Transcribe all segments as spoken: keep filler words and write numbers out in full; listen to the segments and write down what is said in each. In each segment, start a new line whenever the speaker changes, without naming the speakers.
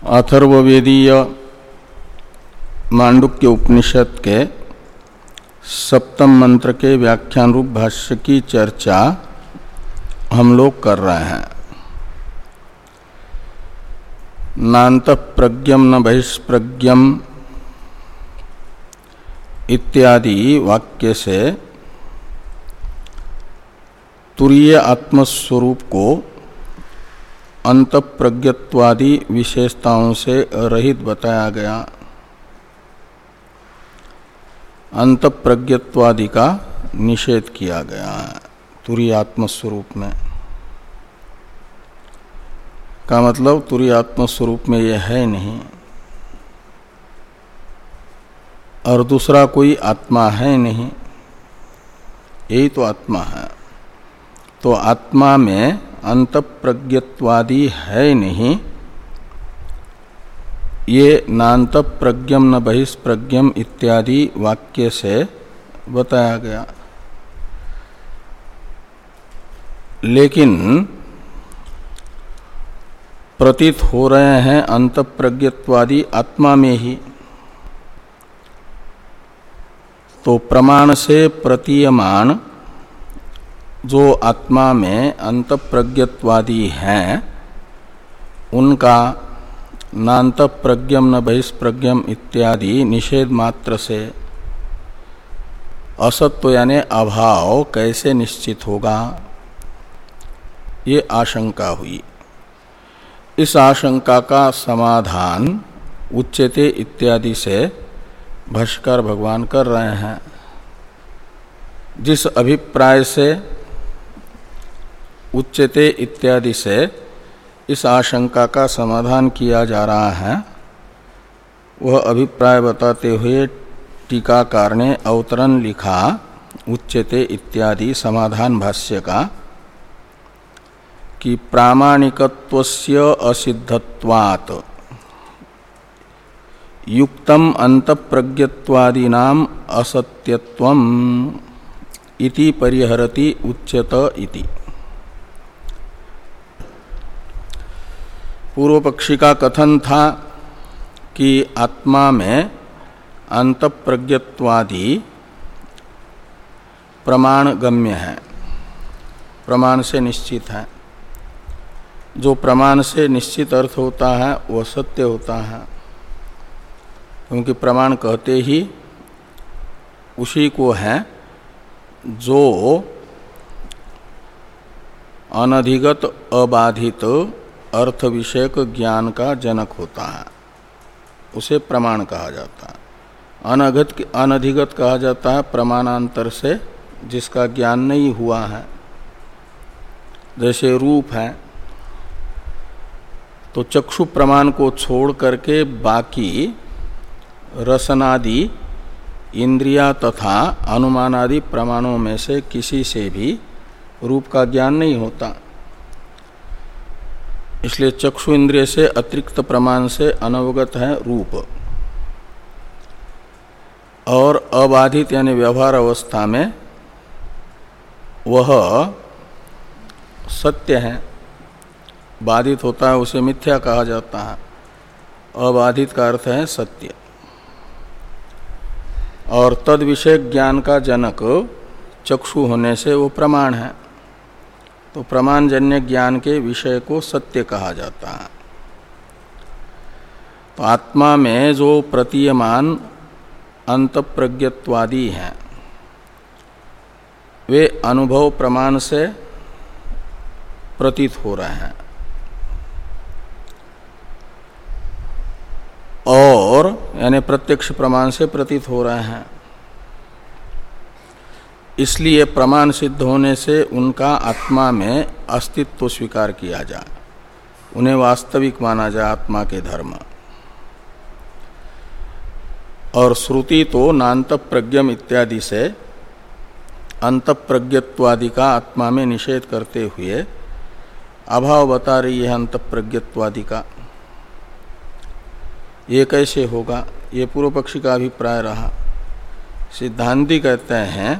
अथर्ववेदीय मांडुक्य उपनिषद के सप्तम मंत्र के व्याख्यान रूप भाष्य की चर्चा हम लोग कर रहे हैं। नान्तः प्रज्ञम न बहिष्प्रज्ञम इत्यादि वाक्य से तुरीय आत्मस्वरूप को अंतःप्रज्ञत्वादि विशेषताओं से रहित बताया गया। अंतःप्रज्ञत्वादि का निषेध किया गया है तुरीय आत्मस्वरूप में। का मतलब तुरीय आत्मस्वरूप में यह है नहीं और दूसरा कोई आत्मा है नहीं, यही तो आत्मा है। तो आत्मा में अंतःप्रज्ञत्वादि है नहीं, ये नान्तःप्रज्ञम न बहिष्प्रज्ञम इत्यादि वाक्य से बताया गया। लेकिन प्रतीत हो रहे हैं अंतःप्रज्ञत्वादि आत्मा में ही। तो प्रमाण से प्रतीयमान जो आत्मा में अंतःप्रज्ञत्वादि हैं उनका नान्तःप्रज्ञम न बहिष्प्रज्ञम इत्यादि निषेध मात्र से असत्व यानी अभाव कैसे निश्चित होगा, ये आशंका हुई। इस आशंका का समाधान उच्यते इत्यादि से भाष्यकार भगवान कर रहे हैं। जिस अभिप्राय से उच्यते इत्यादि से इस आशंका का समाधान किया जा रहा है, वह अभिप्राय बताते हुए टीकाकार ने अवतरण लिखा उच्यते इत्यादि समाधान भाष्य का कि प्रामाणिकत्वस्य असिद्धत्वात् युक्तम अंतःप्रज्ञत्वादीनाम असत्यत्वम इति परिहरति उच्यत इति। पूर्व पक्षी का कथन था कि आत्मा में अंतःप्रज्ञत्वादि प्रमाण गम्य है, प्रमाण से निश्चित है। जो प्रमाण से निश्चित अर्थ होता है वह सत्य होता है, क्योंकि प्रमाण कहते ही उसी को है जो अनधिगत अबाधित अर्थ विषयक ज्ञान का जनक होता है, उसे प्रमाण कहा जाता है। अनगत अनधिगत कहा जाता है प्रमाणांतर से जिसका ज्ञान नहीं हुआ है। जैसे रूप है तो चक्षु प्रमाण को छोड़ करके बाकी रसनादि इंद्रिया तथा अनुमानादि प्रमाणों में से किसी से भी रूप का ज्ञान नहीं होता। इसलिए चक्षु इंद्रिय से अतिरिक्त प्रमाण से अनवगत है रूप, और अबाधित यानी व्यवहार अवस्था में वह सत्य है। बाधित होता है उसे मिथ्या कहा जाता है, अबाधित का अर्थ है सत्य। और तद विषय ज्ञान का जनक चक्षु होने से वो प्रमाण है, तो प्रमाणजन्य ज्ञान के विषय को सत्य कहा जाता है। तो आत्मा में जो प्रतीयमान अंतःप्रज्ञत्वादि हैं वे अनुभव प्रमाण से प्रतीत हो रहे हैं और यानी प्रत्यक्ष प्रमाण से प्रतीत हो रहे हैं। इसलिए प्रमाण सिद्ध होने से उनका आत्मा में अस्तित्व स्वीकार किया जाए, उन्हें वास्तविक माना जाए आत्मा के धर्म। और श्रुति तो नान्तःप्रज्ञम इत्यादि से अंतःप्रज्ञत्वादि का आत्मा में निषेध करते हुए अभाव बता रही है अंतःप्रज्ञत्वादि का। ये कैसे होगा, ये पूर्व पक्षी का अभिप्राय रहा। सिद्धांती कहते हैं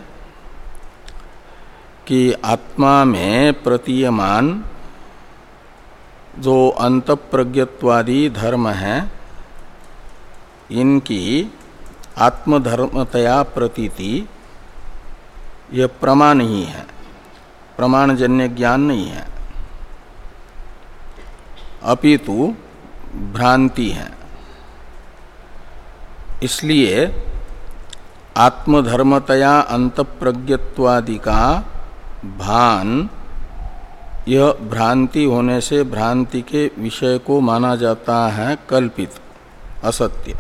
कि आत्मा में प्रतीयमान जो अंतःप्रज्ञत्वादि धर्म हैं इनकी आत्मधर्मतया प्रतीति यह प्रमा नहीं है, प्रमाणजन्य ज्ञान नहीं है, अपितु भ्रांति है। इसलिए आत्मधर्मतया अंतःप्रज्ञत्वादि का भान यह भ्रांति होने से भ्रांति के विषय को माना जाता है कल्पित, असत्य।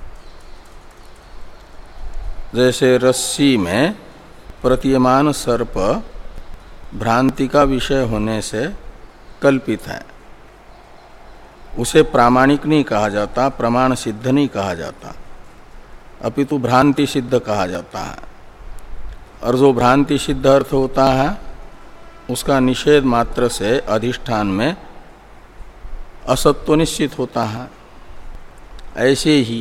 जैसे रस्सी में प्रतीयमान सर्प भ्रांति का विषय होने से कल्पित है, उसे प्रामाणिक नहीं कहा जाता, प्रमाण सिद्ध नहीं कहा जाता, अपितु भ्रांति सिद्ध कहा जाता है। और जो भ्रांति सिद्ध अर्थ होता है उसका निषेध मात्र से अधिष्ठान में असत्व निश्चित होता है। ऐसे ही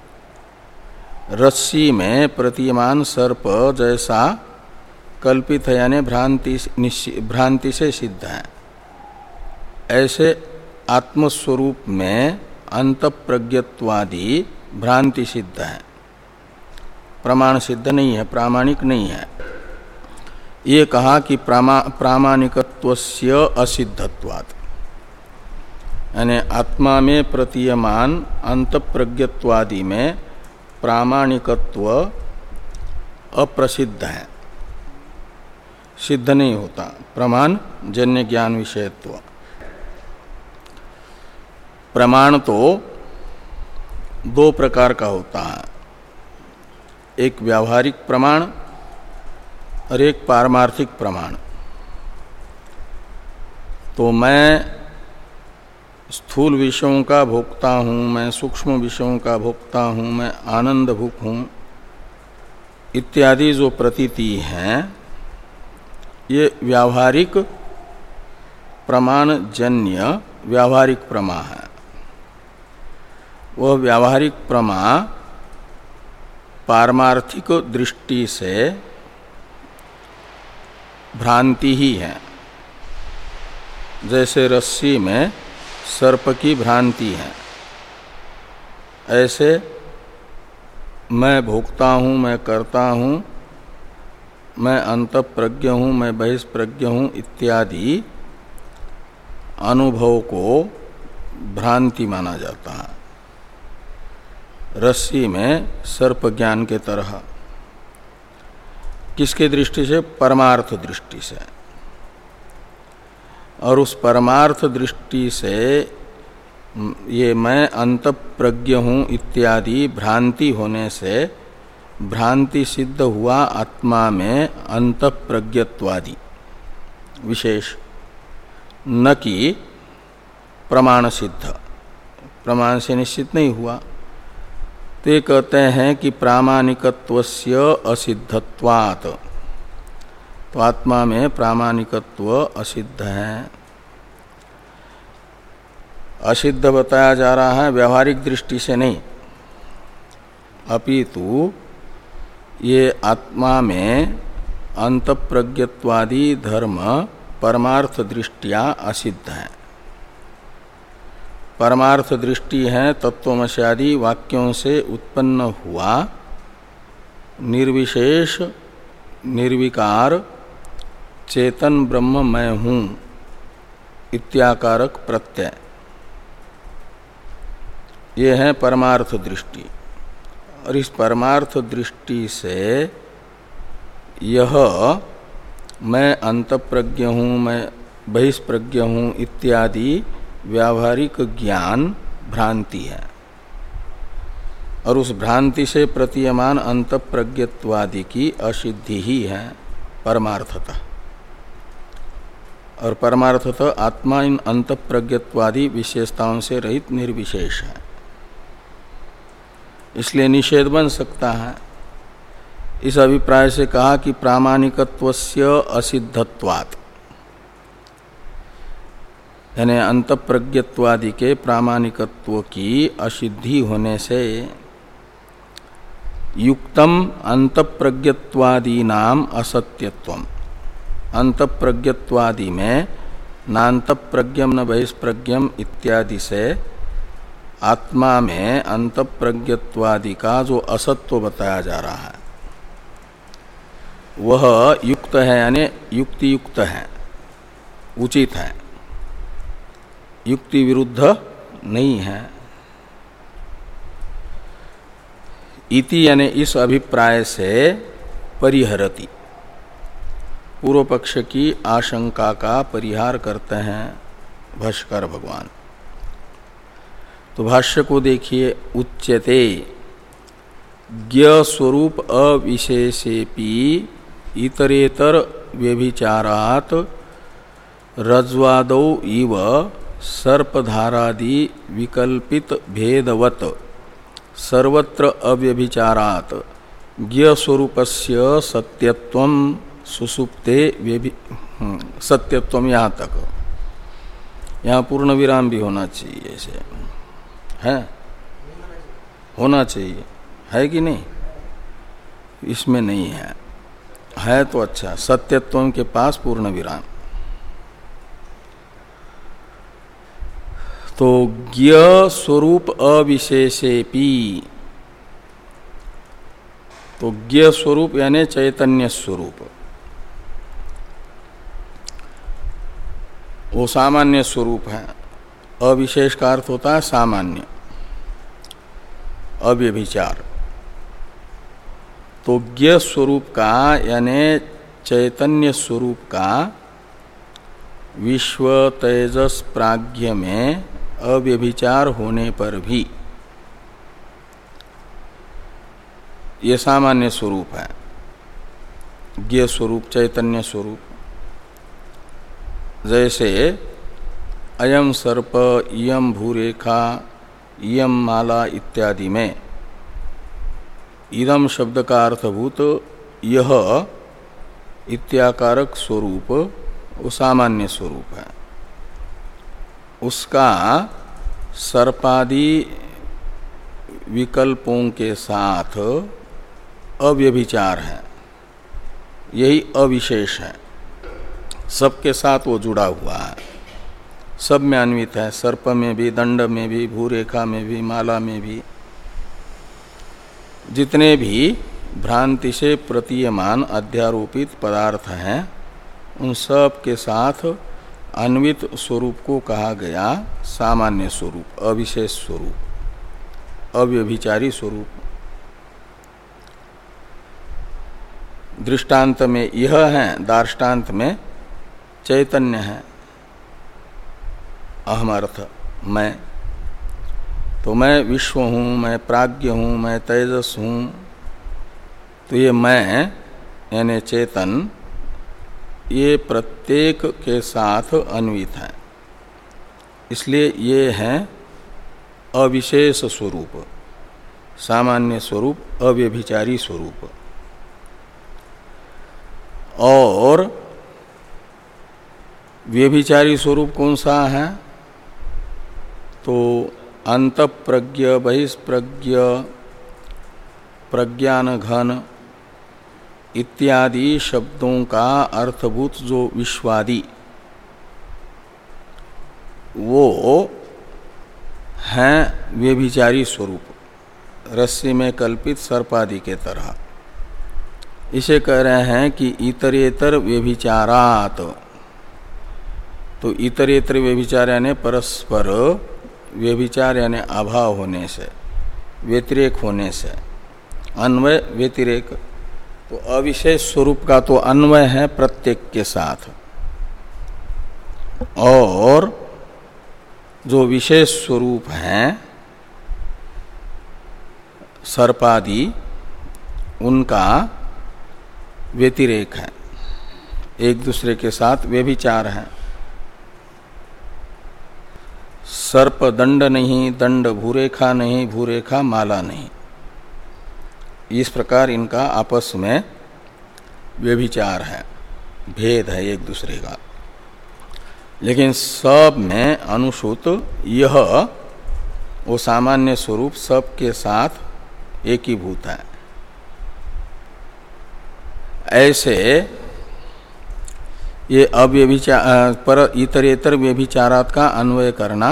रस्सी में प्रतीयमान सर्प जैसा कल्पित है यानी भ्रांति भ्रांति से सिद्ध है, ऐसे आत्मस्वरूप में अंतःप्रज्ञत्वादि भ्रांति सिद्ध है, प्रमाण सिद्ध नहीं है, प्रामाणिक नहीं है। ये कहा कि प्रामा प्रामाणिकत्वस्य असिद्धत्वात्, यानी आत्मा में प्रतीयमान अंतःप्रज्ञत्वादि में प्रामाणिकत्व अप्रसिद्ध है, सिद्ध नहीं होता, प्रमाण जन्य ज्ञान विषयत्व। प्रमाण तो दो प्रकार का होता है, एक व्यावहारिक प्रमाण और एक पारमार्थिक प्रमाण। तो मैं स्थूल विषयों का भोक्ता हूँ, मैं सूक्ष्म विषयों का भोक्ता हूँ, मैं आनंद भूख हूँ इत्यादि जो प्रतीति हैं, ये व्यावहारिक प्रमाण जन्य व्यावहारिक प्रमा है। वह व्यावहारिक प्रमा पारमार्थिक दृष्टि से भ्रांति ही है। जैसे रस्सी में सर्प की भ्रांति है, ऐसे मैं भोक्ता हूँ, मैं करता हूँ, मैं अंतःप्रज्ञ हूँ, मैं बहिष्प्रज्ञ हूँ इत्यादि अनुभव को भ्रांति माना जाता है, रस्सी में सर्प ज्ञान के तरह। किसके दृष्टि से? परमार्थ दृष्टि से। और उस परमार्थ दृष्टि से ये मैं अंतःप्रज्ञ हूँ इत्यादि भ्रांति होने से भ्रांति सिद्ध हुआ आत्मा में अंतःप्रज्ञत्वादि विशेष, न कि प्रमाण सिद्ध, प्रमाण से निश्चित नहीं हुआ। तो ये कहते हैं कि प्रामाणिकत्वस्य असिद्धत्वात्, तो आत्मा में प्रामाणिकत्व असिद्ध है। असिद्ध बताया जा रहा है व्यवहारिक दृष्टि से नहीं, अपितु ये आत्मा में अंतःप्रज्ञत्वादि धर्म परमार्थ दृष्टिया असिद्ध है। परमार्थ दृष्टि है तत्वमस्यादि वाक्यों से उत्पन्न हुआ निर्विशेष निर्विकार चेतन ब्रह्म मैं हूँ इत्याकारक प्रत्यय, ये है परमार्थ दृष्टि। और इस परमार्थ दृष्टि से यह मैं अंतःप्रज्ञ हूँ, मैं बहिष्प्रज्ञ हूँ इत्यादि व्यावहारिक ज्ञान भ्रांति है। और उस भ्रांति से प्रतीयमान अंतःप्रज्ञत्वादि की असिद्धि ही है परमार्थतः। और परमार्थतः आत्मा इन अंतःप्रज्ञत्वादि विशेषताओं से रहित निर्विशेष है, इसलिए निषेध बन सकता है। इस अभिप्राय से कहा कि प्रामाणिकत्वस्य असिद्धत्वात्, यानी अंतःप्रज्ञत्वादि के प्रामाणिकत्व की असिद्धि होने से युक्तम अंतःप्रज्ञत्वादि नाम असत्यत्वम, अंतःप्रज्ञत्वादि में नांत प्रज्ञम न बहिष्प्रज्ञम इत्यादि से आत्मा में अंत प्रज्ञत्वादि का जो असत्व बताया जा रहा है वह युक्त है, यानी युक्ति युक्त है, उचित है, युक्ति विरुद्ध नहीं है। इति यानी इस अभिप्राय से परिहरति, पूर्व पक्ष की आशंका का परिहार करते हैं भाष्यकार भगवान। तो भाष्य को देखिए, उच्यते ज्ञ स्वरूप अविशेषेपि इतरेतर व्यभिचारात् रज्ज्वादौ इव सर्पधारादि विकल्पित भेदवत सर्वत्र अव्यभिचारात् ज्ञ स्वरूपस्य सत्यत्वं सुसुप्ते व्यभि सत्यत्वम, यहाँ तक। यहाँ पूर्ण विराम भी होना चाहिए, ऐसे है, होना चाहिए, है कि नहीं? इसमें नहीं है, है तो अच्छा। सत्यत्वम के पास पूर्ण विराम। तो ज्ञ स्वरूप अविशेषेपि, तो ज्ञ स्वरूप यानी चैतन्य स्वरूप, वो सामान्य स्वरूप है। अविशेष का अर्थ होता है सामान्य, अव्यभिचार। तो ज्ञ स्वरूप का यानी चैतन्य स्वरूप का विश्व तेजस प्राज्ञ में अव्यभिचार होने पर भी ये सामान्य स्वरूप है, ज्ञ स्वरूप, चैतन्य स्वरूप। जैसे अयम सर्प, इयम भूरेखा, इयम माला इत्यादि में इदम शब्द का अर्थभूत यह इत्याकारक स्वरूप वो सामान्य स्वरूप है, उसका सर्पादि विकल्पों के साथ अव्यभिचार है, यही अविशेष है। सबके साथ वो जुड़ा हुआ है, सब में अन्वित है, सर्प में भी, दंड में भी, भूरेखा में भी, माला में भी। जितने भी भ्रांति से प्रतीयमान अध्यारोपित पदार्थ हैं उन सब के साथ अन्वित स्वरूप को कहा गया सामान्य स्वरूप, अविशेष स्वरूप, अव्यभिचारी स्वरूप। दृष्टांत में यह है, दार्ष्टान्त में चैतन्य है, अहम अर्थ मैं। तो मैं विश्व हूँ, मैं प्राज्ञ हूँ, मैं तेजस हूँ। तो ये मैं यानी चेतन, ये प्रत्येक के साथ अन्वित है, इसलिए ये है अविशेष स्वरूप, सामान्य स्वरूप, अव्यभिचारी स्वरूप। और व्यभिचारी स्वरूप कौन सा है? तो अंतःप्रज्ञ, बहिष्प्रज्ञ, प्रज्ञान घन इत्यादि शब्दों का अर्थभूत जो विश्वादि, वो हैं व्यभिचारी स्वरूप, रस्सी में कल्पित सर्पादि के तरह। इसे कह रहे हैं कि इतरेतर व्यभिचारात। तो इतरेतर व्यभिचार यानी परस्पर व्यभिचार यानी अभाव होने से, व्यतिरेक होने से, अन्वय व्यतिरेक। तो अविशेष स्वरूप का तो अन्वय है प्रत्येक के साथ, और जो विशेष स्वरूप हैं सर्पादि, उनका व्यतिरेक है, एक दूसरे के साथ व्यभिचार है। सर्प दंड नहीं, दंड भूरेखा नहीं, भूरेखा माला नहीं। इस प्रकार इनका आपस में व्यभिचार है, भेद है एक दूसरे का। लेकिन सब में अनुसूत यह वो सामान्य स्वरूप सबके साथ एकीभूत है। ऐसे ये अव्यभिचार पर इतरेतर व्यभिचारात् का अन्वय करना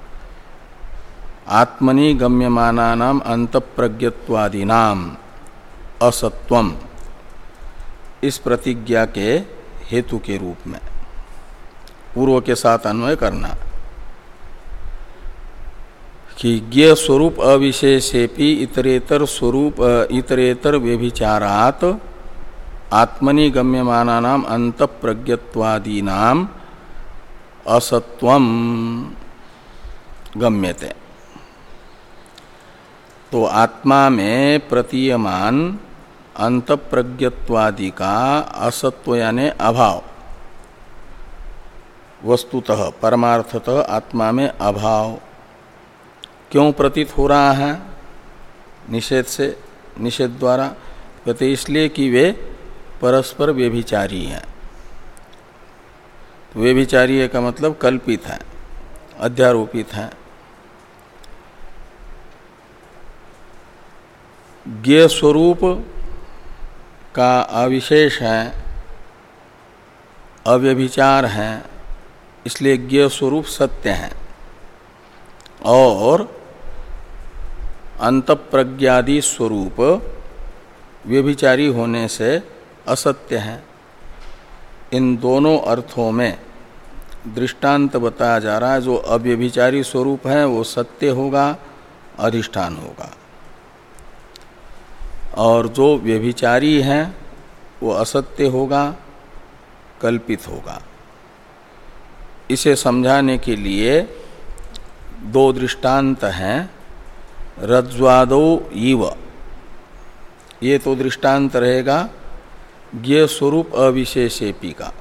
आत्मनि गम्यमानानाम अंतःप्रज्ञत्वादीनाम असत्वम इस प्रतिज्ञा के हेतु के रूप में पूर्व के साथ अन्वय करना कि ज्ञ स्वरूप अविशेषेपि इतरेतर स्वरूप इतरेतर व्यभिचारात् आत्मनि गम्यमानानाम अंतःप्रज्ञत्वादीनाम असत्वम गम्यते। तो आत्मा में प्रतीयमान अंतःप्रज्ञत्वादि का असत्व यानी अभाव, वस्तुतः परमार्थतः आत्मा में अभाव क्यों प्रतीत हो रहा है निषेध से, निषेध द्वारा? कहते इसलिए कि वे परस्पर व्यभिचारी हैं। तो व्यभिचारी का मतलब कल्पित है, अध्यारोपित है। ज्ञ स्वरूप का अविशेष है, अव्यभिचार है, इसलिए ज्ञ स्वरूप सत्य है और अंतःप्रज्ञादि स्वरूप व्यभिचारी होने से असत्य है। इन दोनों अर्थों में दृष्टांत बताया जा रहा है। जो अव्यभिचारी स्वरूप है वो सत्य होगा, अधिष्ठान होगा, और जो व्यभिचारी है वो असत्य होगा, कल्पित होगा। इसे समझाने के लिए दो दृष्टांत हैं। रज्ज्वादो इव, ये तो दृष्टांत रहेगा ज्ञ स्वरूप अविशेषेपि का।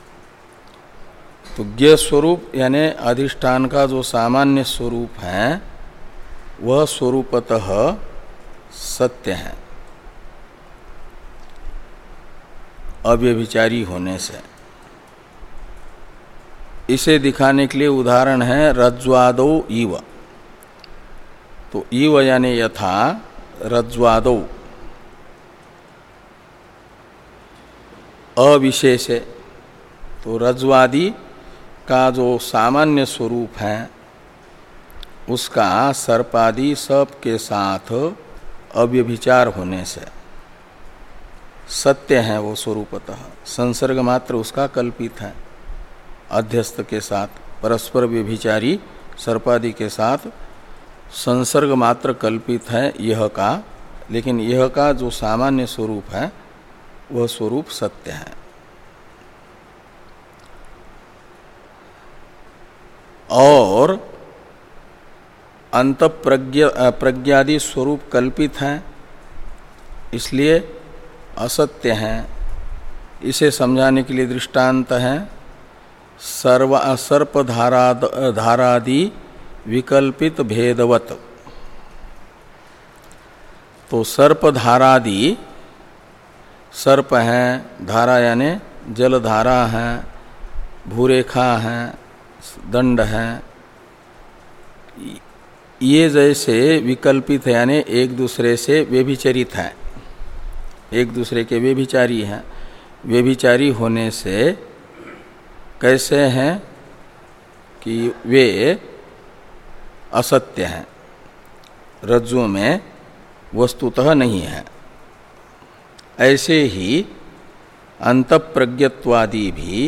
तो ज्ञ स्वरूप यानी अधिष्ठान का जो सामान्य स्वरूप है वह स्वरूपतः सत्य है अव्यभिचारी होने से। इसे दिखाने के लिए उदाहरण है रज्ज्वादो इव। तो इव यानी यथा रज्ज्वादो अविशेष है। तो रज्ज्वादि का जो सामान्य स्वरूप है उसका सर्पादि सब के साथ अव्यभिचार होने से सत्य है वो स्वरूपतः। संसर्ग मात्र उसका कल्पित है अध्यस्त के साथ, परस्पर व्यभिचारी सर्पादि के साथ संसर्ग मात्र कल्पित है यह का, लेकिन यह का जो सामान्य स्वरूप है वह स्वरूप सत्य है। और अंतःप्रज्ञ प्रज्ञादि स्वरूप कल्पित है इसलिए असत्य है। इसे समझाने के लिए दृष्टांत है सर्व सर्प धारा धारादि विकल्पित भेदवत। तो सर्प धारादि, सर्प हैं, धारा यानी जल धारा है, भूरेखा है, दंड है, ये जैसे विकल्पित है यानी एक दूसरे से व्यभिचरित है, एक दूसरे के व्यभिचारी हैं। व्यभिचारी होने से कैसे हैं कि वे असत्य हैं, रज्जु में वस्तुतः नहीं है। ऐसे ही अंतःप्रज्ञत्वादि भी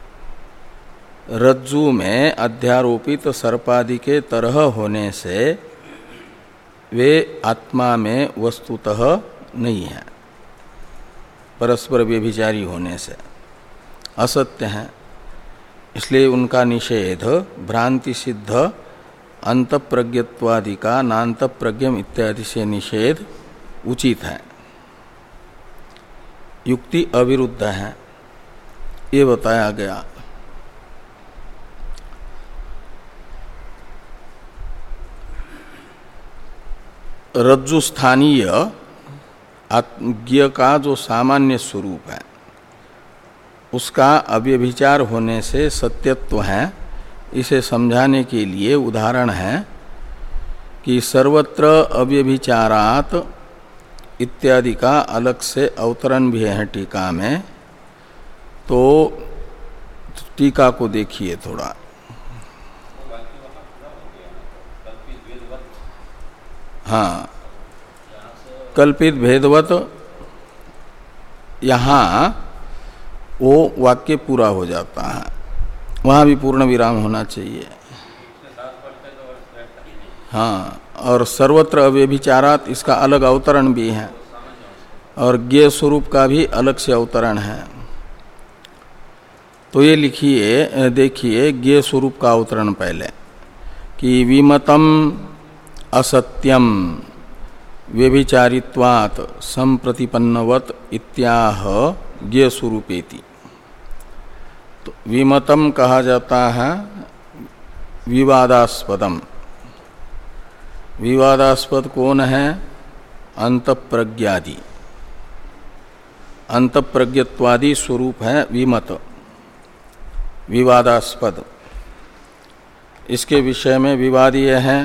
रज्जु में अध्यारोपित सर्पादि के तरह होने से वे आत्मा में वस्तुतः नहीं है, परस्पर व्यभिचारी होने से असत्य हैं। इसलिए उनका निषेध भ्रांति सिद्ध अंतःप्रज्ञत्वादि का नान्तःप्रज्ञम इत्यादि से निषेध उचित है, युक्ति अविरुद्ध है, ये बताया गया। रज्जु स्थानीय ज्ञ का जो सामान्य स्वरूप है उसका अव्यभिचार होने से सत्यत्व है। इसे समझाने के लिए उदाहरण है कि सर्वत्र अव्यभिचारात इत्यादि का अलग से अवतरण भी है टीका में। तो टीका को देखिए थोड़ा। हाँ, कल्पित भेदवत, यहाँ वो वाक्य पूरा हो जाता है, वहाँ भी पूर्ण विराम होना चाहिए। हाँ, और सर्वत्र अव्यभिचारात् इसका अलग अवतरण भी है, और ज्ञेय स्वरूप का भी अलग से अवतरण है। तो ये लिखिए, देखिए ज्ञेय स्वरूप का अवतरण पहले कि विमतम असत्यम व्यभिचारित्वात् संप्रतिपन्नवत इत्याह ज्ञेय स्वरूपेति। तो विमतम कहा जाता है विवादास्पदम। विवादास्पद कौन है? अंतःप्रज्ञादि, अंतःप्रज्ञत्वादि स्वरूप है विमत, विवादास्पद। इसके विषय में विवाद यह है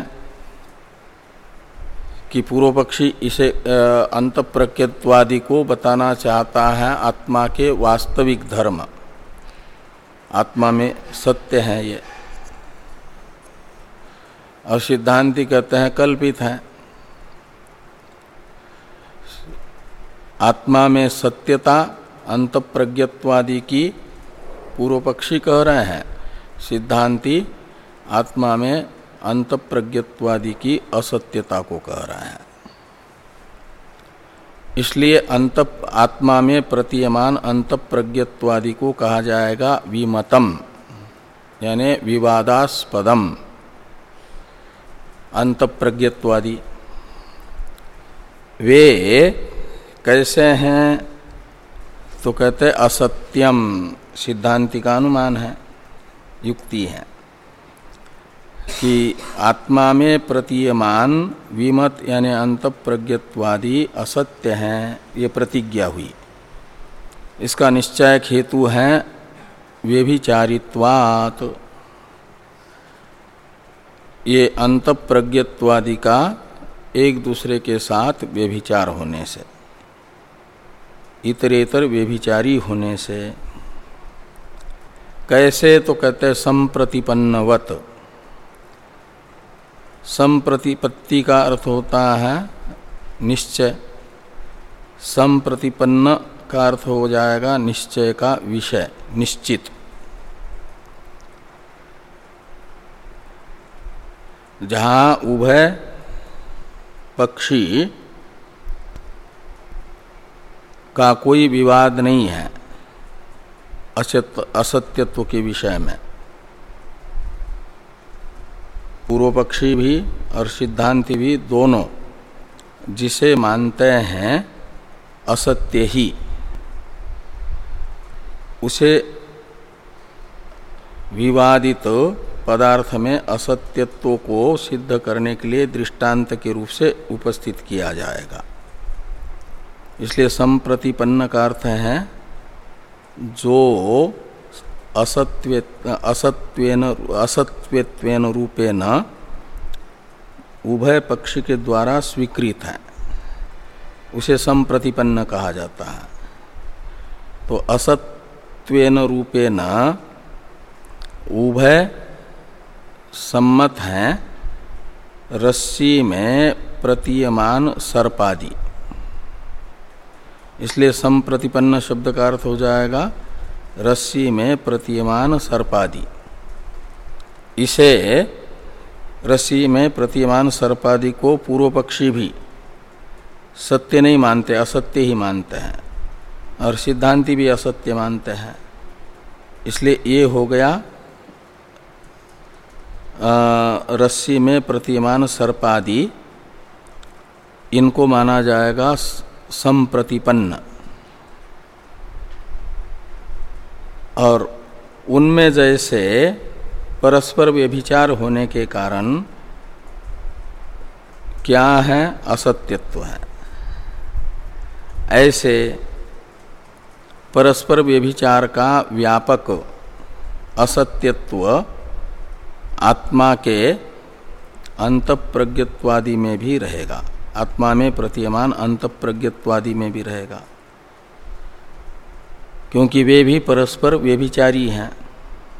कि पूर्व पक्षी इसे अंतःप्रज्ञत्वादि को बताना चाहता है आत्मा के वास्तविक धर्म, आत्मा में सत्य है ये, और सिद्धांती कहते हैं कल्पित है। आत्मा में सत्यता अंतःप्रज्ञत्वादि की पूर्व पक्षी कह रहे हैं, सिद्धांती आत्मा में अंतःप्रज्ञत्वादि की असत्यता को कह रहा है। इसलिए अंत आत्मा में प्रतीयमान अंतःप्रज्ञत्वादि को कहा जाएगा विमतम, यानी विवादास्पदम अंतःप्रज्ञत्वादि। वे कैसे हैं? तो कहते असत्यम, सिद्धांति का अनुमान है, युक्ति है कि आत्मा में प्रतीयमान विमत यानी अंतःप्रज्ञत्वादि असत्य हैं, ये प्रतिज्ञा हुई। इसका निश्चय हेतु है व्यभिचारित्वात्, ये अंतःप्रज्ञत्वादि का एक दूसरे के साथ व्यभिचार होने से, इतरेतर व्यभिचारी होने से। कैसे? तो कहते संप्रतिपन्नवत। संप्रतिपत्ति का अर्थ होता है निश्चय, संप्रतिपन्न का अर्थ हो जाएगा निश्चय का विषय, निश्चित। जहाँ उभय पक्षी का कोई विवाद नहीं है असत्यत्व के विषय में, पूर्व पक्षी भी और सिद्धांति भी दोनों जिसे मानते हैं असत्य ही, उसे विवादित पदार्थ में असत्यत्व को सिद्ध करने के लिए दृष्टांत के रूप से उपस्थित किया जाएगा। इसलिए संप्रतिपन्न का अर्थ है जो असत्व असत्वेन असत्वेत्वेन रूपेण उभय पक्षी के द्वारा स्वीकृत है, उसे संप्रतिपन्न कहा जाता है। तो असत्वेन रूपेण उभय सम्मत हैं रस्सी में प्रतीयमान सर्पादि, इसलिए संप्रतिपन्न शब्द का अर्थ हो जाएगा रस्सी में प्रतीयमान सर्पादि। इसे रस्सी में प्रतीयमान सर्पादि को पूर्व पक्षी भी सत्य नहीं मानते, असत्य ही मानते हैं, और सिद्धांति भी असत्य मानते हैं। इसलिए ये हो गया आ, रस्सी में प्रतीयमान सर्पादि, इनको माना जाएगा संप्रतिपन्न, और उनमें जैसे परस्पर व्यभिचार होने के कारण क्या है? असत्यत्व है। ऐसे परस्पर व्यभिचार का व्यापक असत्यत्व आत्मा के अंतःप्रज्ञत्वादि में भी रहेगा, आत्मा में प्रतीयमान अंतःप्रज्ञत्वादि में भी रहेगा, क्योंकि वे भी परस्पर व्यभिचारी हैं।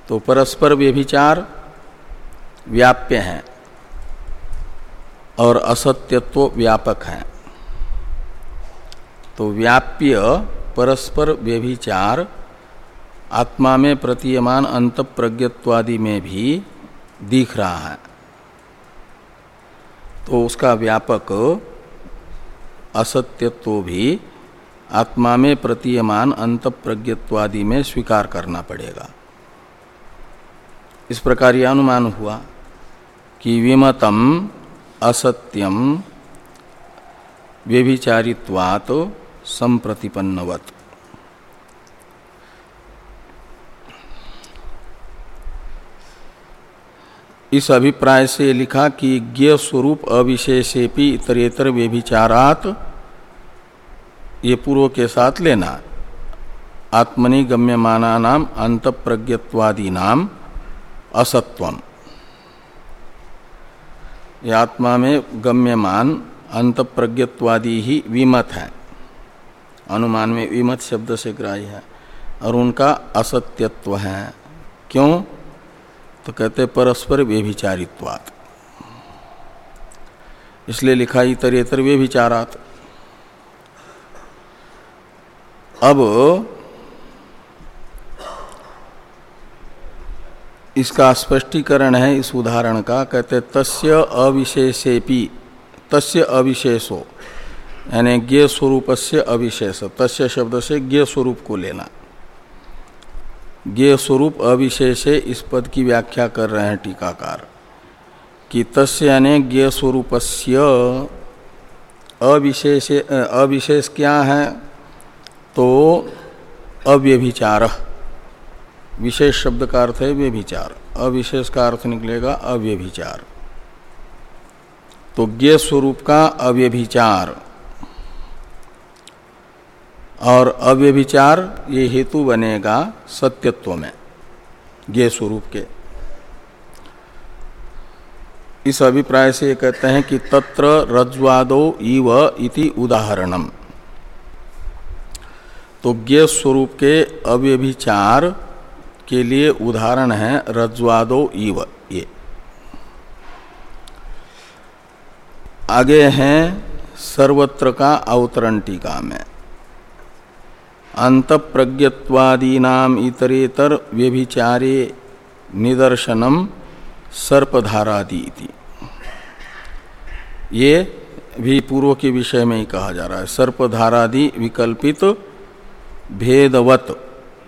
तो परस्पर व्यभिचार व्याप्य है और असत्यत्व व्यापक है। तो व्याप्य परस्पर व्यभिचार आत्मा में प्रतीयमान अंतःप्रज्ञत्वादि में भी दिख रहा है, तो उसका व्यापक असत्यत्व भी आत्मा में प्रतीयमान अंतःप्रज्ञत्वादि में स्वीकार करना पड़ेगा। इस प्रकार यह अनुमान हुआ कि विमतम असत्यम व्यभिचारित्वात् संप्रतिपन्नवत्। इस अभिप्राय से लिखा कि ज्ञेय स्वरूप अविशेषेपि इतरेतर व्यभिचारात्, ये पूर्व के साथ लेना, आत्मनि गम्यमानानाम अंतःप्रज्ञत्वादीनाम असत्वम, ये आत्मा में गम्यमान अंतःप्रज्ञत्वादि ही विमत है, अनुमान में विमत शब्द से ग्राह्य है, और उनका असत्यत्व है। क्यों? तो कहते परस्पर व्यभिचारित्वात्, इसलिए लिखा इतरेतर व्यभिचारात्। अब इसका स्पष्टीकरण है इस उदाहरण का, कहते तस्य अविशेषेपि, तस्य अविशेषो यानी ज्ञेय स्वरूपस्य अविशेष, तस्य शब्द से ज्ञेय स्वरूप को लेना। ज्ञेय स्वरूप अविशेषे इस पद की व्याख्या कर रहे हैं टीकाकार कि तस्य यानी ज्ञेय स्वरूपस्य अविशेष, अविशेष क्या है? तो अव्यभिचार, विशेष शब्द का अर्थ है व्यभिचार, अविशेष का अर्थ निकलेगा अव्यभिचार। तो ज्ञेय स्वरूप का अव्यभिचार, और अव्यभिचार ये हेतु बनेगा सत्यत्व में ज्ञेय स्वरूप के। इस अभिप्राय से कहते हैं कि तत्र रज्ज्वादो इव इति उदाहरणम, तो ज्ञेय स्वरूप के अव्यभिचार के लिए उदाहरण है रज्ज्वादो इव। ये आगे हैं सर्वत्र का अवतरण टीका में, अंतःप्रज्ञत्वादीनाम इतरेतर व्यभिचारे निदर्शनम सर्पधारादि इति। ये भी पूर्व के विषय में ही कहा जा रहा है। सर्पधारादि विकल्पित भेदवत,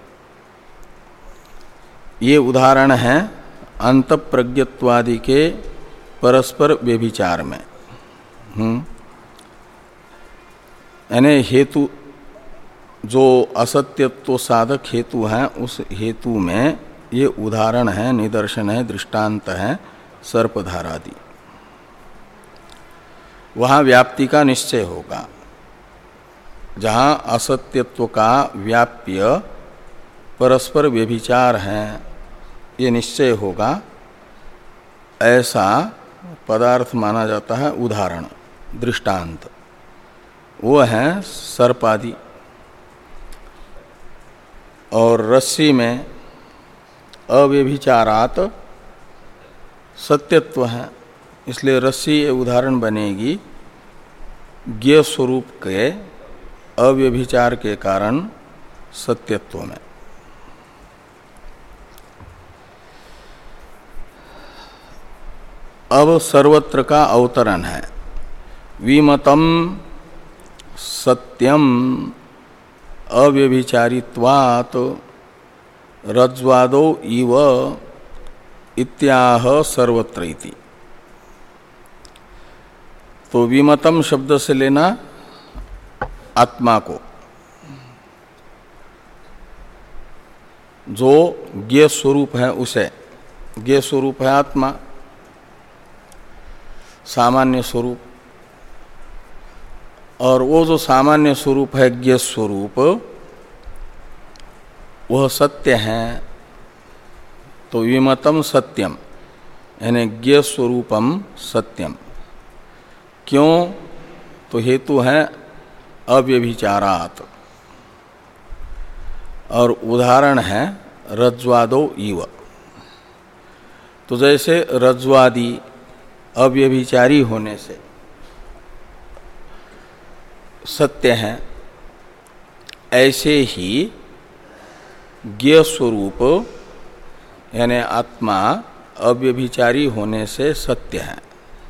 ये उदाहरण है अंतःप्रज्ञत्वादि के परस्पर व्यभिचार में। हम्म यानी हेतु जो असत्यत्व साधक हेतु हैं, उस हेतु में ये उदाहरण है, निदर्शन है, दृष्टांत है सर्पधारादि। वहाँ व्याप्ति का निश्चय होगा, जहाँ असत्यत्व का व्याप्य परस्पर व्यभिचार है ये निश्चय होगा, ऐसा पदार्थ माना जाता है उदाहरण, दृष्टांत। वो है सर्पादि। और रस्सी में अव्यभिचारात सत्यत्व है, इसलिए रस्सी उदाहरण बनेगी ज्ञेय स्वरूप के अव्यभिचार के कारण सत्यत्व में। अब सर्वत्र का अवतरण है, विमतम सत्यम अव्यभिचारित्वात् रज्ज्वादो इव इत्याह सर्वत्र इति। तो विमतम शब्द से लेना आत्मा को, जो ज्ञेय स्वरूप है उसे, ज्ञेय स्वरूप है आत्मा, सामान्य स्वरूप, और वो जो सामान्य स्वरूप है ज्ञेय स्वरूप वह सत्य है। तो विमतम सत्यम यानी ज्ञेय स्वरूपम सत्यम। क्यों? तो हेतु है अव्यभिचारात्, और उदाहरण है रज्ज्वादो इव, तो जैसे रज्ज्वादि अव्यभिचारी होने से सत्य है, ऐसे ही ज्ञेय स्वरूप यानी आत्मा अव्यभिचारी होने से सत्य है,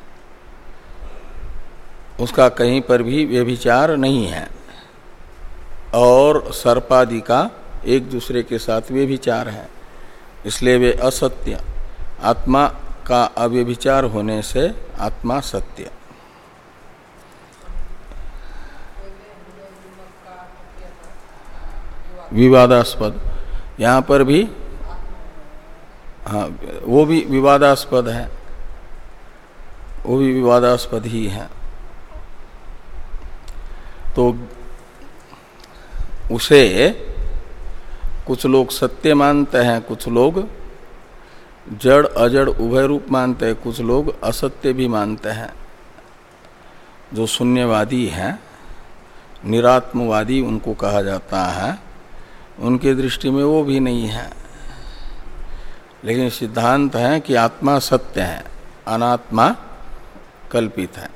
उसका कहीं पर भी व्यभिचार नहीं है। और सर्पादि का एक दूसरे के साथ व्यभिचार है, इसलिए वे असत्य। आत्मा का अव्यभिचार होने से आत्मा सत्य। विवादास्पद, यहाँ पर भी हाँ वो भी विवादास्पद है, वो भी विवादास्पद ही है। तो उसे कुछ लोग सत्य मानते हैं, कुछ लोग जड़ अजड़ उभय रूप मानते हैं, कुछ लोग असत्य भी मानते हैं। जो शून्यवादी हैं, निरात्मवादी उनको कहा जाता है, उनकी दृष्टि में वो भी नहीं है। लेकिन सिद्धांत है कि आत्मा सत्य है, अनात्मा कल्पित है।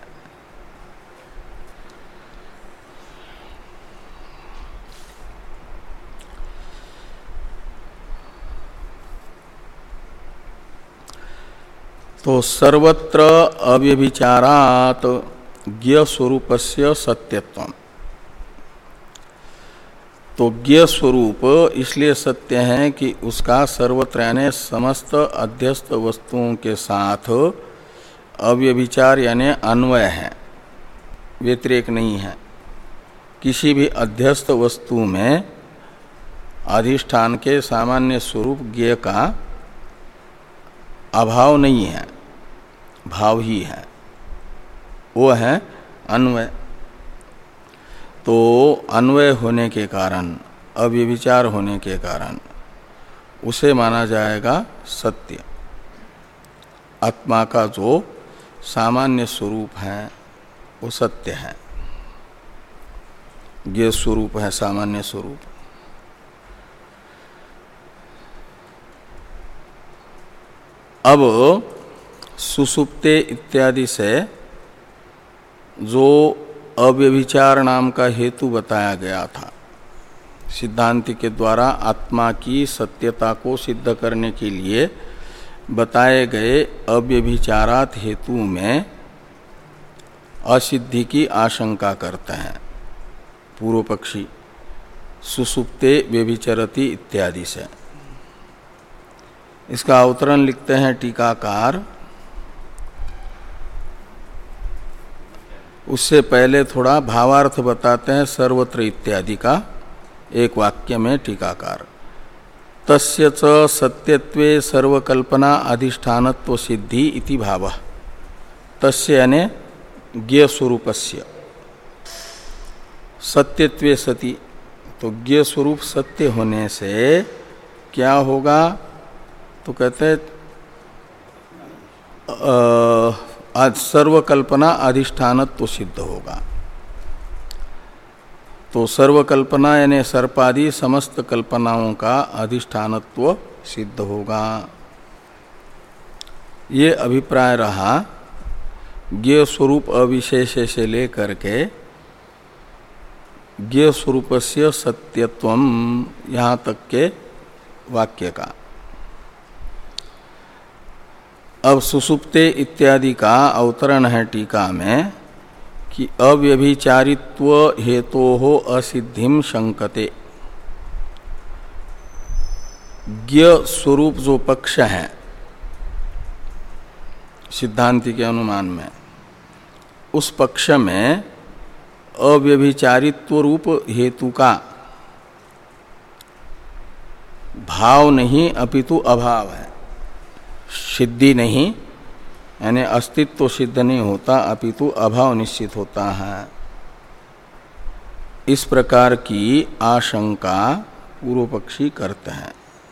तो सर्वत्र अव्यभिचारात् ज्ञेय स्वरूपस्य सत्यत्वम्। तो ज्ञेय स्वरूप इसलिए सत्य है कि उसका सर्वत्र यानी समस्त अध्यस्त वस्तुओं के साथ अव्यभिचार यानी अन्वय है, व्यतिरेक नहीं है। किसी भी अध्यस्त वस्तु में अधिष्ठान के सामान्य स्वरूप ज्ञेय का अभाव नहीं है, भाव ही है, वो है अन्वय। तो अन्वय होने के कारण, अव्यभिचार होने के कारण उसे माना जाएगा सत्य। आत्मा का जो सामान्य स्वरूप है वो सत्य है, ज्ञेय स्वरूप है, सामान्य स्वरूप। अब सुसुप्ते इत्यादि से जो अव्यभिचार नाम का हेतु बताया गया था, सिद्धांति के द्वारा आत्मा की सत्यता को सिद्ध करने के लिए बताए गए अव्यभिचारात हेतु में असिद्धि की आशंका करते हैं पूर्व पक्षी, सुसुप्ते व्यभिचरति इत्यादि से। इसका अवतरण लिखते हैं टीकाकार। उससे पहले थोड़ा भावार्थ बताते हैं सर्वत्र इत्यादि का एक वाक्य में टीकाकार। तस्य च सत्यत्वे सर्वकल्पना अधिष्ठानत्व सिद्धि इति भावः। तस्य यानी ज्ञेय स्वरूपस्य, सत्यत्वे सति, तो ज्ञेय स्वरूप सत्य होने से क्या होगा? तो कहते हैं आज सर्वकल्पना अधिष्ठानत्व सिद्ध होगा। तो सर्वकल्पना यानी सर्पादि समस्त कल्पनाओं का अधिष्ठानत्व सिद्ध होगा। ये अभिप्राय रहा ज्ञेय स्वरूप अविशेष से लेकर के ज्ञेय स्वरूपस्य सत्यत्वम यहाँ तक के वाक्य का। अब सुसुप्ते इत्यादि का अवतरण है टीका में कि अव्यभिचारित्व हेतोः असिद्धिम शंकते। ज्ञेय स्वरूप जो पक्ष है सिद्धांति के अनुमान में, उस पक्ष में अव्यभिचारित्व रूप हेतु का भाव नहीं अपितु अभाव है, सिद्धि नहीं यानी अस्तित्व तो सिद्ध नहीं होता अपितु अभाव निश्चित होता है। इस प्रकार की आशंका पूर्व पक्षी करते हैं।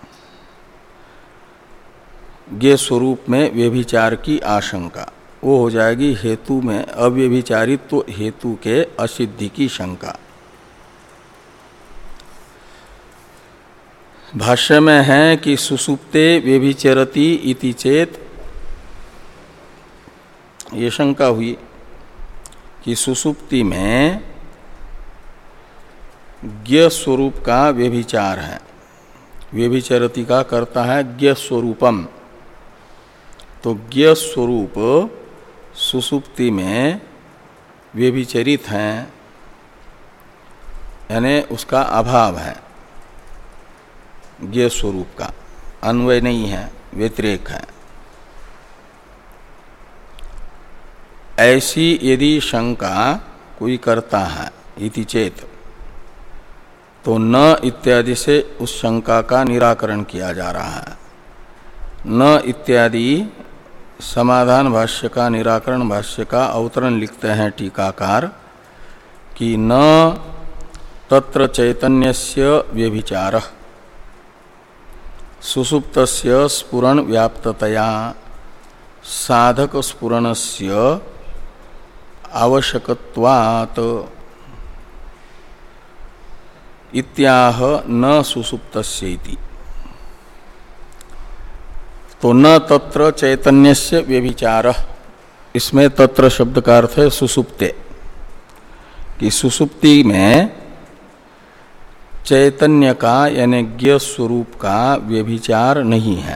ज्ञेय स्वरूप में व्यभिचार की आशंका वो हो जाएगी हेतु में अव्यभिचारित्व हेतु के असिद्धि की शंका। भाष्य में है कि सुसुप्ते व्यभिचरति इति चेत, ये शंका हुई कि सुसुप्ति में ज्ञ स्वरूप का व्यभिचार है। व्यभिचरति का करता है ज्ञ स्वरूपम, तो ज्ञ स्वरूप सुसुप्ति में व्यभिचरित है, यानी उसका अभाव है। ज्ञ स्वरूप का अन्वय नहीं है, व्यतिरेक है। ऐसी यदि शंका कोई करता है इति चेत, तो न इत्यादि से उस शंका का निराकरण किया जा रहा है। न इत्यादि समाधान भाष्य का निराकरण भाष्य का अवतरण लिखते हैं टीकाकार कि न तत्र चैतन्यस्य व्यभिचारः सुसुप्तस्य स्फुरण व्याप्ततया साधक स्फुरणस्य आवश्यकत्वात् इत्याह न सुसुप्तस्य इति। तो न तत्र चैतन्यस्य व्यभिचारः, इसमें तत्र शब्द का अर्थ है सुसुप्ते, कि सुसुप्ति में चैतन्य का यानी ज्ञ स्वरूप का व्यभिचार नहीं है।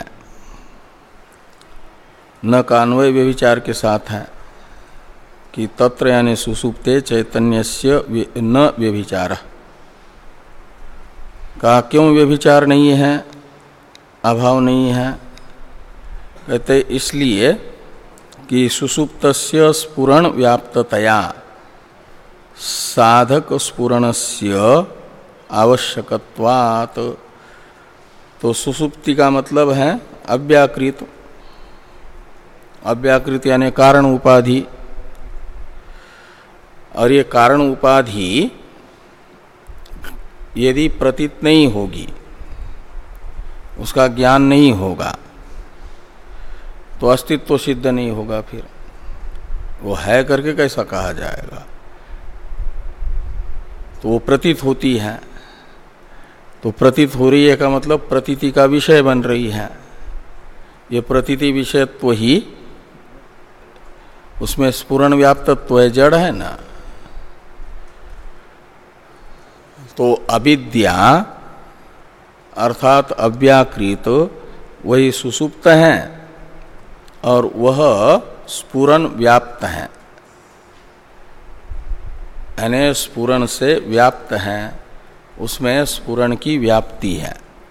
न का अन्वय व्यभिचार के साथ है कि तत्र यानी सुसुप्ते चैतन्यस्य न व्यभिचारः। का क्यों व्यभिचार नहीं है, अभाव नहीं है? कहते इसलिए कि सुसुप्तस्य स्फुरण व्याप्ततया साधक स्फुरणस्य आवश्यकत्वात्। तो सुसुप्ति का मतलब है अव्याकृत, अव्याकृत यानी कारण उपाधि, और ये कारण उपाधि यदि प्रतीत नहीं होगी, उसका ज्ञान नहीं होगा, तो अस्तित्व तो सिद्ध नहीं होगा। फिर वो है करके कैसा कहा जाएगा? तो वो प्रतीत होती है, तो प्रतीत हो रही है का मतलब प्रतीति का विषय बन रही है। ये प्रतीति विषयत्व ही उसमें स्फुरण व्याप्तत्व है, जड़ है ना। तो अविद्या अर्थात अव्याकृत वही सुसुप्त है और वह स्फुरण व्याप्त है, यानी स्फुरण से व्याप्त है, उसमें स्फुरण की व्याप्ति है।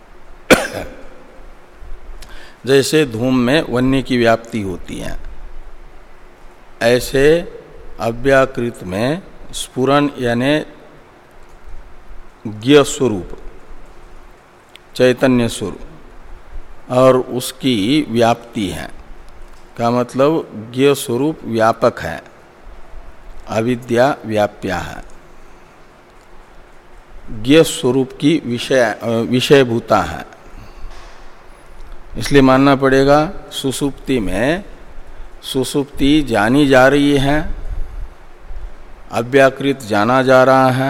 जैसे धूम में वन्य की व्याप्ति होती है, ऐसे अव्याकृत में स्फुरण यानी ज्ञ स्वरूप चैतन्य स्वरूप और उसकी व्याप्ति है, का मतलब ज्ञ स्वरूप व्यापक है, अविद्या व्याप्या है, ज्ञ स्वरूप की विषय विषयभूता है। इसलिए मानना पड़ेगा सुसुप्ति में सुसुप्ति जानी जा रही है, अव्याकृत जाना जा रहा है,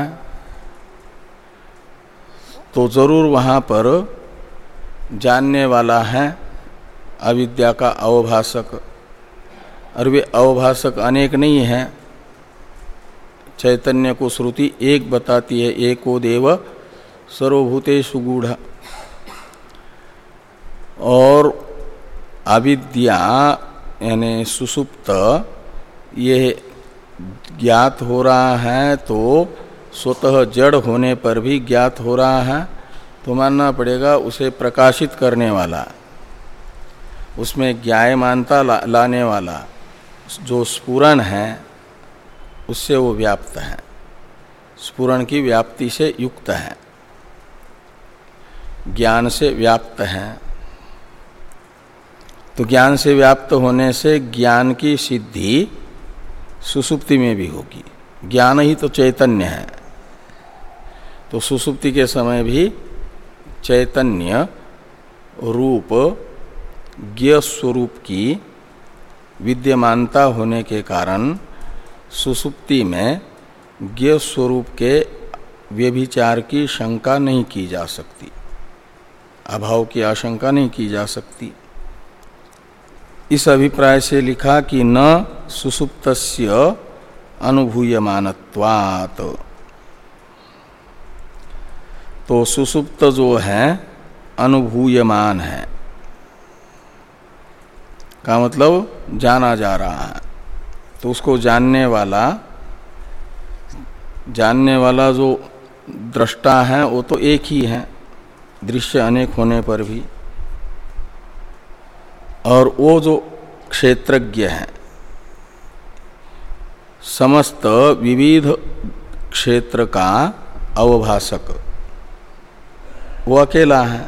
तो जरूर वहाँ पर जानने वाला है अविद्या का अवभाषक, और वे अवभाषक अनेक नहीं है। चैतन्य को श्रुति एक बताती है, एको देव सर्वभूतेषु गूढ़। और अविद्या यानी सुसुप्त ये ज्ञात हो रहा है, तो स्वतः जड़ होने पर भी ज्ञात हो रहा है, तो मानना पड़ेगा उसे प्रकाशित करने वाला, उसमें ज्ञायमानता ला, लाने वाला जो स्फुरण है उससे वो व्याप्त है, स्फुरण की व्याप्ति से युक्त है, ज्ञान से व्याप्त है। तो ज्ञान से व्याप्त होने से ज्ञान की सिद्धि सुसुप्ति में भी होगी। ज्ञान ही तो चैतन्य है, तो सुसुप्ति के समय भी चैतन्य रूप ज्ञ स्वरूप की विद्यमानता होने के कारण सुसुप्ति में ज्ञ स्वरूप के व्यभिचार की शंका नहीं की जा सकती। अभाव की आशंका नहीं की जा सकती। इस अभिप्राय से लिखा कि न सुसुप्तस्य अनुभूयमानत्वात्, तो सुसुप्त जो है अनुभूयमान है का मतलब जाना जा रहा है, तो उसको जानने वाला जानने वाला जो दृष्टा है वो तो एक ही है, दृश्य अनेक होने पर भी, और वो जो क्षेत्रज्ञ है समस्त विविध क्षेत्र का अवभासक वो अकेला है,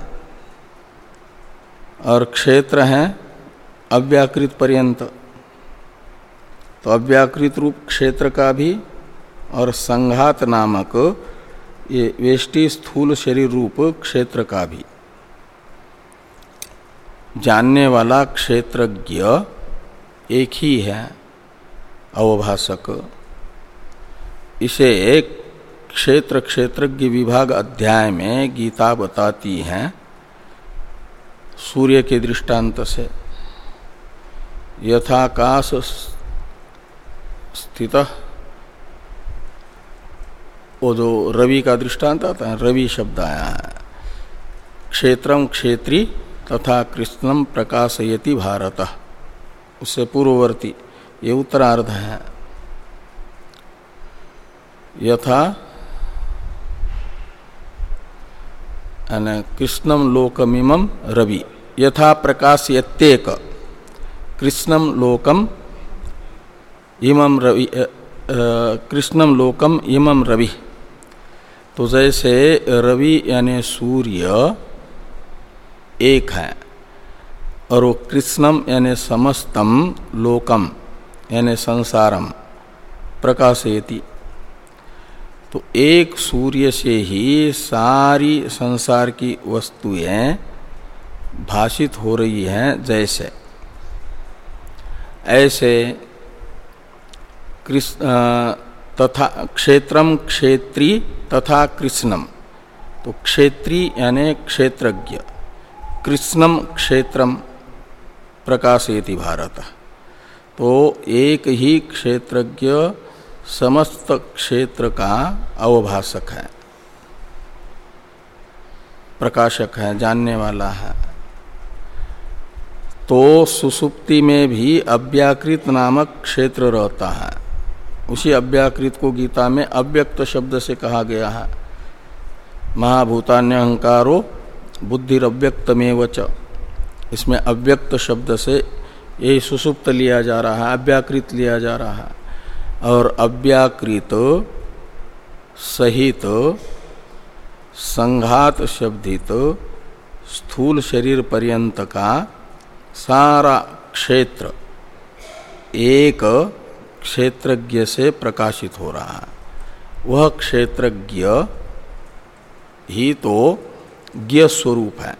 और क्षेत्र है अव्याकृत पर्यंत, तो अव्याकृत रूप क्षेत्र का भी और संघात नामक ये वेष्टि स्थूल शरीर रूप क्षेत्र का भी जानने वाला क्षेत्रज्ञ एक ही है अवभासक। इसे एक क्षेत्र क्षेत्रज्ञ विभाग अध्याय में गीता बताती है सूर्य के दृष्टांत से। यथाकाश स्थित, वो जो रवि का दृष्टांत आता है, रवि शब्द आया है, क्षेत्रम क्षेत्री तथा कृष्णम प्रकाशयति भारत, उससे पूर्ववर्ती ये उत्तरार्ध है। यथा कृष्णम लोकमिमं रवि, यथा प्रकाशयत्येक कृष्णम लोकम इमं रवि, कृष्णम लोकम इमं रवि, तो जैसे रवि यानी सूर्य एक है और वो कृष्णम यानी समस्तम, लोकम यानी संसारम, प्रकाशयति, तो एक सूर्य से ही सारी संसार की वस्तुएं भाषित हो रही हैं। जैसे ऐसे तथा क्षेत्रम क्षेत्री तथा कृष्णम, तो क्षेत्री यानी क्षेत्रज्ञ, कृष्णम क्षेत्रम प्रकाशयति भारत, तो एक ही क्षेत्रज्ञ समस्त क्षेत्र का अवभासक है, प्रकाशक है, जानने वाला है। तो सुसुप्ति में भी अव्याकृत नामक क्षेत्र रहता है, उसी अव्याकृत को गीता में अव्यक्त शब्द से कहा गया है। महाभूतान्यहंकारो बुद्धिरव्यक्तमेव च, इसमें अव्यक्त शब्द से यही सुसुप्त लिया जा रहा है, अव्याकृत लिया जा रहा है। और अव्याकृत सहित संघात शब्दित स्थूल शरीर पर्यंत का सारा क्षेत्र एक क्षेत्रज्ञ से प्रकाशित हो रहा है। वह क्षेत्रज्ञ ही तो ज्ञ स्वरूप है,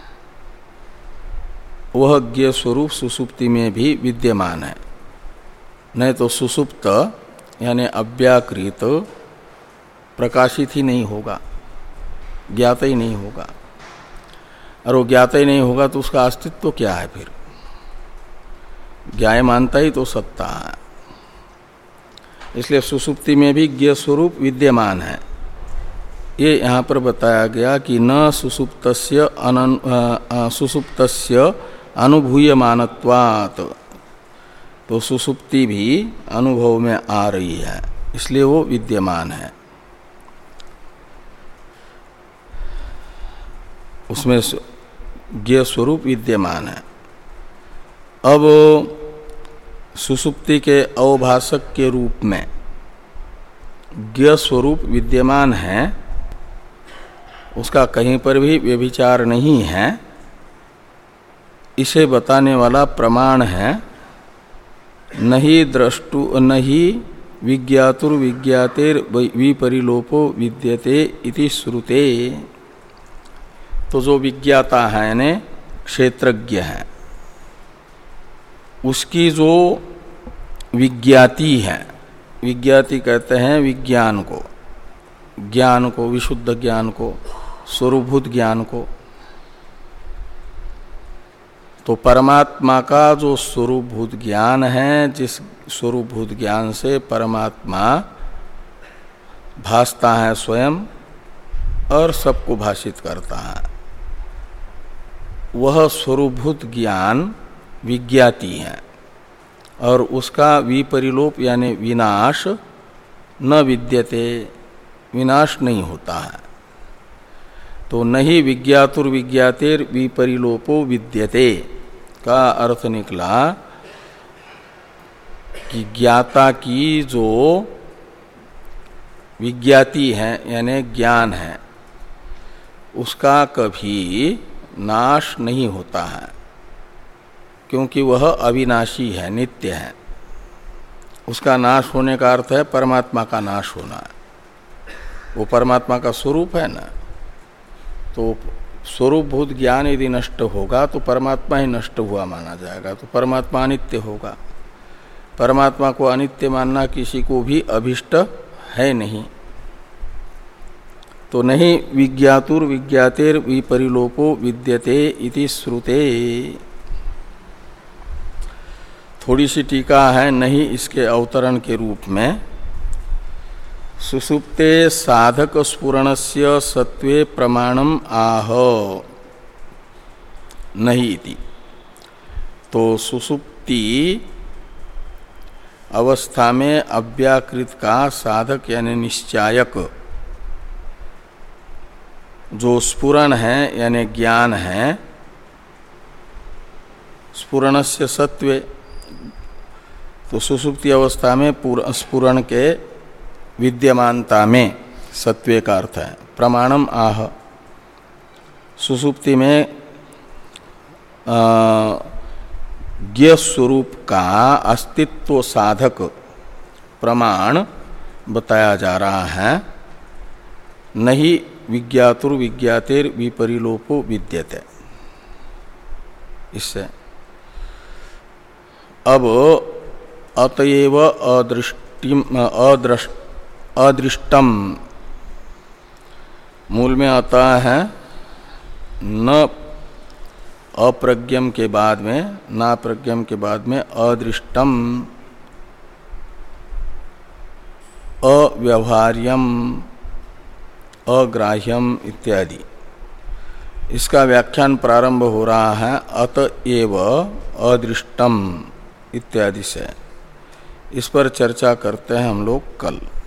वह ज्ञ स्वरूप सुसुप्ति में भी विद्यमान है। नहीं तो सुसुप्त यानी अव्याकृत प्रकाशित ही नहीं होगा, ज्ञात ही नहीं होगा, और वो ज्ञात ही नहीं होगा तो उसका अस्तित्व तो क्या है फिर? ज्ञाय मानता ही तो सत्ता है। इसलिए सुसुप्ति में भी ज्ञ स्वरूप विद्यमान है। ये यहाँ पर बताया गया कि न सुसुप्तस्य अनन सुसुप्तस्य अनुभूयमानत्वात्, तो सुसुप्ति भी अनुभव में आ रही है, इसलिए वो विद्यमान है। उसमें ज्ञ स्वरूप विद्यमान है। अब सुसुप्ति के अवभासक के रूप में ज्ञ स्वरूप विद्यमान है, उसका कहीं पर भी व्यभिचार नहीं है, इसे बताने वाला प्रमाण है नहीं द्रष्टु नहीं विज्ञातुर विज्ञातेर विपरिलोपो विद्यते इति श्रुते। तो जो विज्ञाता है यानी क्षेत्रज्ञ है, उसकी जो विज्ञाति है, विज्ञाति कहते हैं विज्ञान को, ज्ञान को, विशुद्ध ज्ञान को, स्वरूभूत ज्ञान को, तो परमात्मा का जो स्वरूपभूत ज्ञान है, जिस स्वरूपभूत ज्ञान से परमात्मा भासता है स्वयं और सबको भाषित करता है, वह स्वरूपभूत ज्ञान विज्ञाति है और उसका विपरिलोप यानी विनाश न विद्यते, विनाश नहीं होता है। तो नहीं विज्ञातुर्विज्ञातेर विपरिलोपो विद्यते का अर्थ निकला कि ज्ञाता की जो विज्ञाति है यानी ज्ञान है, उसका कभी नाश नहीं होता है, क्योंकि वह अविनाशी है, नित्य है। उसका नाश होने का अर्थ है परमात्मा का नाश होना। वो परमात्मा का स्वरूप है ना, तो स्वरूपभूत ज्ञान यदि नष्ट होगा तो परमात्मा ही नष्ट हुआ माना जाएगा, तो परमात्मा अनित्य होगा। परमात्मा को अनित्य मानना किसी को भी अभिष्ट है नहीं। तो नहीं विज्ञातुर विज्ञातेर विपरिलोपो विद्यते इति श्रुते। थोड़ी सी टीका है नहीं इसके अवतरण के रूप में, सुसुप्ते साधक स्फुरणस्य सत्वे प्रमाणम आह नहीं इति। तो सुसुप्ति अवस्था में अव्याकृत का साधक यानी निश्चायक जो स्फुरण है यानी ज्ञान है, स्फुरणस्य सत्वे, तो सुसुप्ति अवस्था में स्फुरण के विद्यमानता में सत्वे का अर्थ है प्रमाणम आह। सुसुप्ति में ज्ञ स्वरूप का अस्तित्व साधक प्रमाण बताया जा रहा है, नहीं विज्ञातुर विज्ञातेर विपरिलोपो विद्यते। इससे अब अतएव अदृष्टिम अदृष्ट अदृष्टम मूल में आता है न अप्रज्ञम के बाद में, ना प्रज्ञम के बाद में अदृष्टम अव्यवहार्यम अग्राह्यम इत्यादि। इसका व्याख्यान प्रारंभ हो रहा है अतएव अदृष्टम इत्यादि से। इस पर चर्चा करते हैं हम लोग कल।